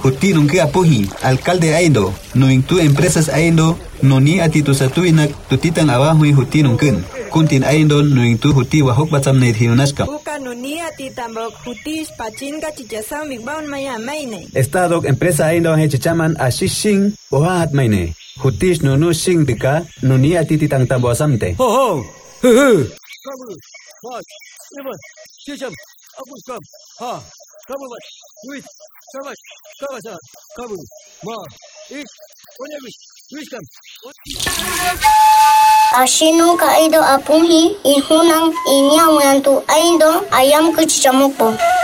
Huti nungke apuhi, alcalde aindo, nuingtu empresas aindo, nuni atitusatuinak tutitang abajo y huti nungken. Kuntin aindo nuingtu huti wahok batam ne hiunashka. Uka nuni atitambok hutis pachinka chichasam bigbaun maya maine. Estado empresa aindo hechichaman ashishin ohat maine. Hutis nunu shing dika nuni atititang tamboasamte. Ho ho. Kamu. Mas. Iman. Chicham. Apuskam. Ha. Kamu mas. Wit. Samas. Kawasa. Kamu. Ma. Ik. Onyamis. Wiskam. Ashino kaido apuhi ihunang inyang yantu aido ayam kuchichamupo.